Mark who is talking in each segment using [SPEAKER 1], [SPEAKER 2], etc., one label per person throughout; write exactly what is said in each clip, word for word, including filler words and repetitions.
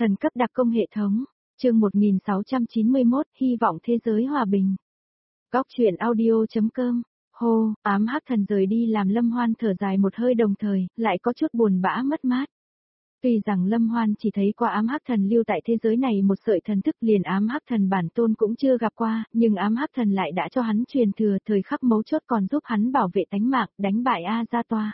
[SPEAKER 1] Thần cấp đặc công hệ thống, chương một nghìn sáu trăm chín mươi mốt, hy vọng thế giới hòa bình. Góc truyện audio.com, hô, ám hắc thần rời đi làm Lâm Hoan thở dài một hơi đồng thời, lại có chút buồn bã mất mát. Tuy rằng Lâm Hoan chỉ thấy qua ám hắc thần lưu tại thế giới này một sợi thần thức liền ám hắc thần bản tôn cũng chưa gặp qua, nhưng ám hắc thần lại đã cho hắn truyền thừa thời khắc mấu chốt còn giúp hắn bảo vệ tánh mạng, đánh bại A Gia Toa.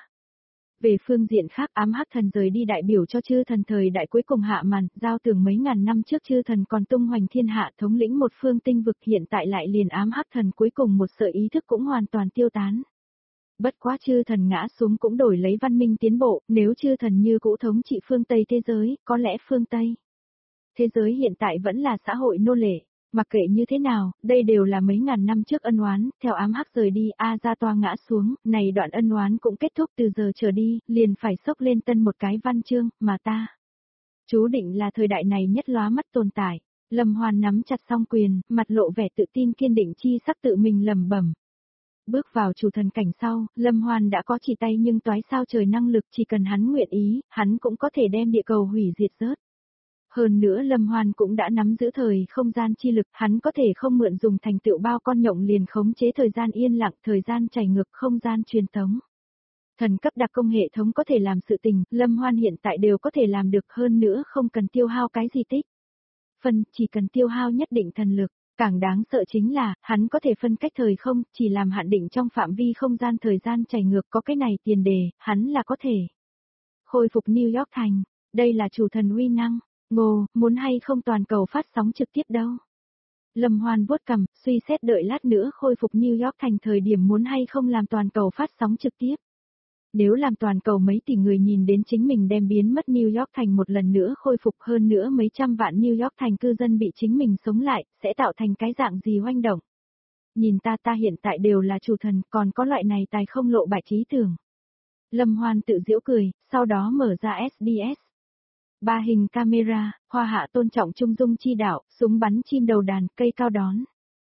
[SPEAKER 1] Về phương diện khác ám hắc thần rời đi đại biểu cho chư thần thời đại cuối cùng hạ màn, giao tưởng mấy ngàn năm trước chư thần còn tung hoành thiên hạ thống lĩnh một phương tinh vực hiện tại lại liền ám hắc thần cuối cùng một sợi ý thức cũng hoàn toàn tiêu tán. Bất quá chư thần ngã xuống cũng đổi lấy văn minh tiến bộ, nếu chư thần như cũ thống trị phương Tây thế giới, có lẽ phương Tây thế giới hiện tại vẫn là xã hội nô lệ. Mặc kệ như thế nào, đây đều là mấy ngàn năm trước ân oán, theo ám hắc rời đi A Gia Toa ngã xuống, này đoạn ân oán cũng kết thúc từ giờ trở đi, liền phải xốc lên tân một cái văn chương, mà ta chú định là thời đại này nhất lóa mắt tồn tại. Lâm Hoan nắm chặt song quyền, mặt lộ vẻ tự tin kiên định chi sắc tự mình lẩm bẩm. Bước vào chủ thần cảnh sau, Lâm Hoan đã có chỉ tay nhưng toái sao trời năng lực, chỉ cần hắn nguyện ý, hắn cũng có thể đem địa cầu hủy diệt rớt. Hơn nữa Lâm Hoan cũng đã nắm giữ thời không gian chi lực, hắn có thể không mượn dùng thành tựu bao con nhộng liền khống chế thời gian yên lặng, thời gian chảy ngược, không gian truyền tống. Thần cấp đặc công hệ thống có thể làm sự tình, Lâm Hoan hiện tại đều có thể làm được, hơn nữa không cần tiêu hao cái gì tích. Phần, chỉ cần tiêu hao nhất định thần lực. Càng đáng sợ chính là, hắn có thể phân cách thời không, chỉ làm hạn định trong phạm vi không gian thời gian chảy ngược, có cái này tiền đề, hắn là có thể khôi phục New York thành, đây là chủ thần uy năng. Ngô, muốn hay không toàn cầu phát sóng trực tiếp đâu. Lâm Hoan vuốt cằm, suy xét đợi lát nữa khôi phục New York thành thời điểm muốn hay không làm toàn cầu phát sóng trực tiếp. Nếu làm toàn cầu mấy tỷ người nhìn đến chính mình đem biến mất New York thành một lần nữa khôi phục, hơn nữa mấy trăm vạn New York thành cư dân bị chính mình sống lại, sẽ tạo thành cái dạng gì hoành động. Nhìn ta ta hiện tại đều là chủ thần, còn có loại này tài không lộ bại trí tưởng. Lâm Hoan tự giễu cười, sau đó mở ra ét đê ét. Ba hình camera, hoa hạ tôn trọng trung dung chi đạo, súng bắn chim đầu đàn, cây cao đón.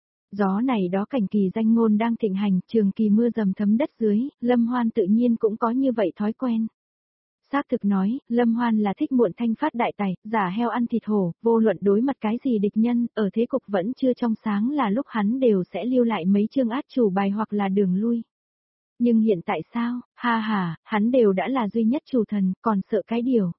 [SPEAKER 1] Gió này đó cảnh kỳ danh ngôn đang thịnh hành, trường kỳ mưa dầm thấm đất dưới, Lâm Hoan tự nhiên cũng có như vậy thói quen. Xác thực nói, Lâm Hoan là thích muộn thanh phát đại tài, giả heo ăn thịt hổ, vô luận đối mặt cái gì địch nhân, ở thế cục vẫn chưa trong sáng là lúc hắn đều sẽ lưu lại mấy chương át chủ bài hoặc là đường lui. Nhưng hiện tại sao, ha ha, hắn đều đã là duy nhất chủ thần, còn sợ cái điều.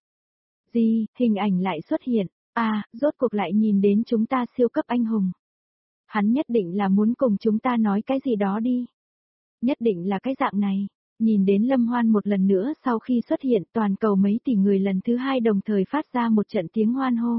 [SPEAKER 1] Gì, hình ảnh lại xuất hiện, à, rốt cuộc lại nhìn đến chúng ta siêu cấp anh hùng. Hắn nhất định là muốn cùng chúng ta nói cái gì đó đi. Nhất định là cái dạng này, nhìn đến Lâm Hoan một lần nữa sau khi xuất hiện toàn cầu mấy tỷ người lần thứ hai đồng thời phát ra một trận tiếng hoan hô.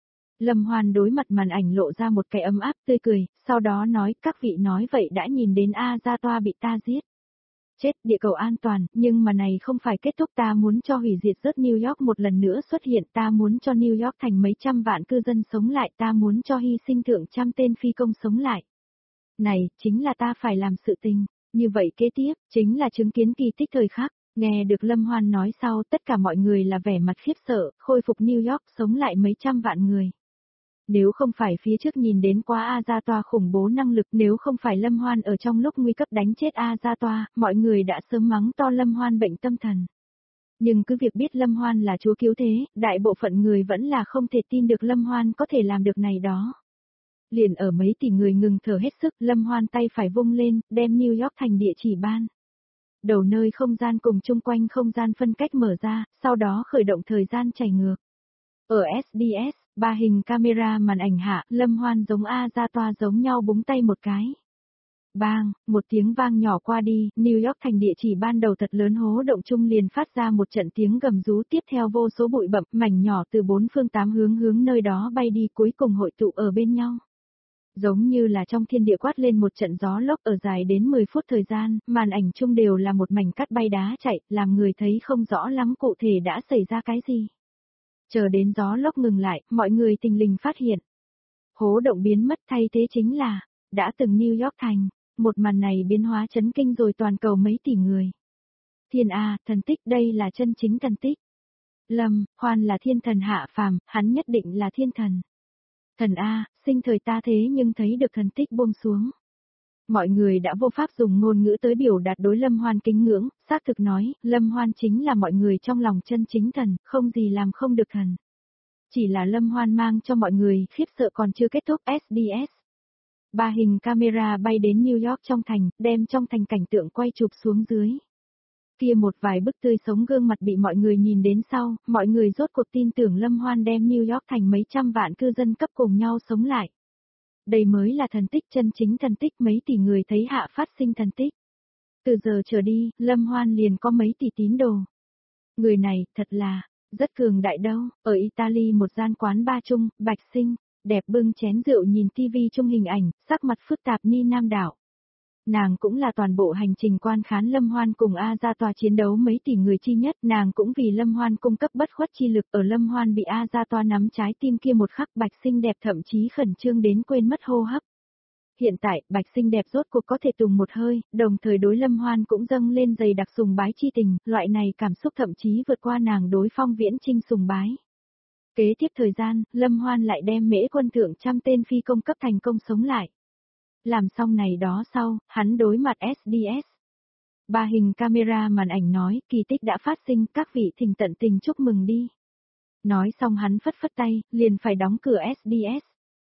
[SPEAKER 1] Lâm Hoan đối mặt màn ảnh lộ ra một cái ấm áp tươi cười, sau đó nói các vị nói vậy đã nhìn đến A Gia Toa bị ta giết. Chết, địa cầu an toàn, nhưng mà này không phải kết thúc, ta muốn cho hủy diệt rớt New York một lần nữa xuất hiện, ta muốn cho New York thành mấy trăm vạn cư dân sống lại, ta muốn cho hy sinh thượng trăm tên phi công sống lại. Này, chính là ta phải làm sự tình, như vậy kế tiếp, chính là chứng kiến kỳ tích thời khắc, nghe được Lâm Hoan nói sau tất cả mọi người là vẻ mặt khiếp sợ, khôi phục New York sống lại mấy trăm vạn người. Nếu không phải phía trước nhìn đến quá A Gia Toa khủng bố năng lực, nếu không phải Lâm Hoan ở trong lúc nguy cấp đánh chết A Gia Toa, mọi người đã sớm mắng to Lâm Hoan bệnh tâm thần. Nhưng cứ việc biết Lâm Hoan là chúa cứu thế, đại bộ phận người vẫn là không thể tin được Lâm Hoan có thể làm được này đó. Liền ở mấy tỷ người ngừng thở hết sức, Lâm Hoan tay phải vung lên, đem New York thành địa chỉ ban. Đầu nơi không gian cùng chung quanh không gian phân cách mở ra, sau đó khởi động thời gian chảy ngược. Ở ét đê ét, ba hình camera màn ảnh hạ, Lâm Hoan giống A Gia Toa giống nhau búng tay một cái. Bang, một tiếng vang nhỏ qua đi, New York thành địa chỉ ban đầu thật lớn hố động chung liền phát ra một trận tiếng gầm rú, tiếp theo vô số bụi bặm mảnh nhỏ từ bốn phương tám hướng hướng nơi đó bay đi, cuối cùng hội tụ ở bên nhau. Giống như là trong thiên địa quát lên một trận gió lốc ở dài đến mười phút thời gian, màn ảnh chung đều là một mảnh cát bay đá chạy, làm người thấy không rõ lắm cụ thể đã xảy ra cái gì. Chờ đến gió lốc ngừng lại, mọi người tình lình phát hiện. Hố động biến mất, thay thế chính là, đã từng New York thành, một màn này biến hóa chấn kinh rồi toàn cầu mấy tỷ người. Thiên A, thần tích, đây là chân chính thần tích. Lâm, Hoan là thiên thần hạ phàm, hắn nhất định là thiên thần. Thần A, sinh thời ta thế nhưng thấy được thần tích buông xuống. Mọi người đã vô pháp dùng ngôn ngữ tới biểu đạt đối Lâm Hoan kính ngưỡng, xác thực nói, Lâm Hoan chính là mọi người trong lòng chân chính thần, không gì làm không được thần. Chỉ là Lâm Hoan mang cho mọi người khiếp sợ còn chưa kết thúc ét đê ét. Ba hình camera bay đến New York trong thành, đem trong thành cảnh tượng quay chụp xuống dưới. Kia một vài bức tươi sống gương mặt bị mọi người nhìn đến sau, mọi người rốt cuộc tin tưởng Lâm Hoan đem New York thành mấy trăm vạn cư dân cấp cùng nhau sống lại. Đây mới là thần tích chân chính thần tích, mấy tỷ người thấy hạ phát sinh thần tích. Từ giờ trở đi, Lâm Hoan liền có mấy tỷ tín đồ. Người này, thật là, rất cường đại đâu. Ở Italy một gian quán ba chung, Bạch Sinh, đẹp bưng chén rượu nhìn tivi chung hình ảnh, sắc mặt phức tạp ni nam đảo. Nàng cũng là toàn bộ hành trình quan khán Lâm Hoan cùng A Gia Tòa chiến đấu mấy tỷ người chi nhất, nàng cũng vì Lâm Hoan cung cấp bất khuất chi lực. Ở Lâm Hoan bị A Gia Tòa nắm trái tim kia một khắc, Bạch Sinh đẹp thậm chí khẩn trương đến quên mất hô hấp. Hiện tại, Bạch Sinh đẹp rốt cuộc có thể tùng một hơi, đồng thời đối Lâm Hoan cũng dâng lên dày đặc sùng bái chi tình, loại này cảm xúc thậm chí vượt qua nàng đối Phong Viễn Trinh sùng bái. Kế tiếp thời gian, Lâm Hoan lại đem Mễ Quân thượng trăm tên phi công cấp thành công sống lại. Làm xong này đó sau, hắn đối mặt ét đê ét. Ba hình camera màn ảnh nói, kỳ tích đã phát sinh, các vị thỉnh tận tình chúc mừng đi. Nói xong hắn phất phất tay, liền phải đóng cửa ét đê ét.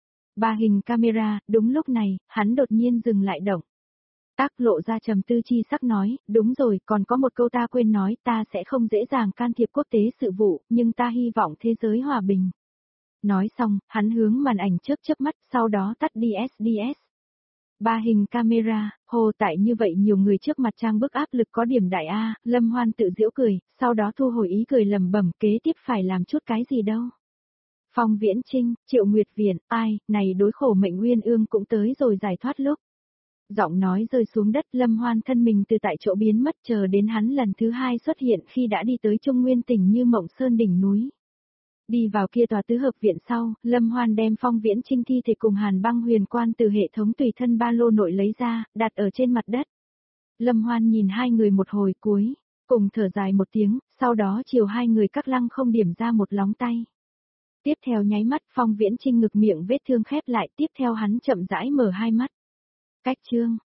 [SPEAKER 1] Ba hình camera, đúng lúc này, hắn đột nhiên dừng lại động. Tác lộ ra trầm tư chi sắc nói, đúng rồi, còn có một câu ta quên nói, ta sẽ không dễ dàng can thiệp quốc tế sự vụ, nhưng ta hy vọng thế giới hòa bình. Nói xong, hắn hướng màn ảnh chớp chớp mắt, sau đó tắt đi ét đê ét. Ba hình camera, hồ tại như vậy nhiều người trước mặt trang bức áp lực có điểm đại A, Lâm Hoan tự giễu cười, sau đó thu hồi ý cười lẩm bẩm, kế tiếp phải làm chút cái gì đâu. Phong Viễn Trinh, Triệu Nguyệt Viễn, ai, này đối khổ mệnh uyên ương cũng tới rồi giải thoát lúc. Giọng nói rơi xuống đất, Lâm Hoan thân mình từ tại chỗ biến mất, chờ đến hắn lần thứ hai xuất hiện khi đã đi tới Trung Nguyên tỉnh Như Mộng Sơn đỉnh núi. Đi vào kia tòa tứ hợp viện sau, Lâm Hoan đem Phong Viễn Trinh thi thể cùng Hàn Băng Huyền Quan từ hệ thống tùy thân ba lô nội lấy ra, đặt ở trên mặt đất. Lâm Hoan nhìn hai người một hồi cuối, cùng thở dài một tiếng, sau đó chiều hai người các lăng không điểm ra một lóng tay. Tiếp theo nháy mắt, Phong Viễn Trinh ngực miệng vết thương khép lại, tiếp theo hắn chậm rãi mở hai mắt. Cách chương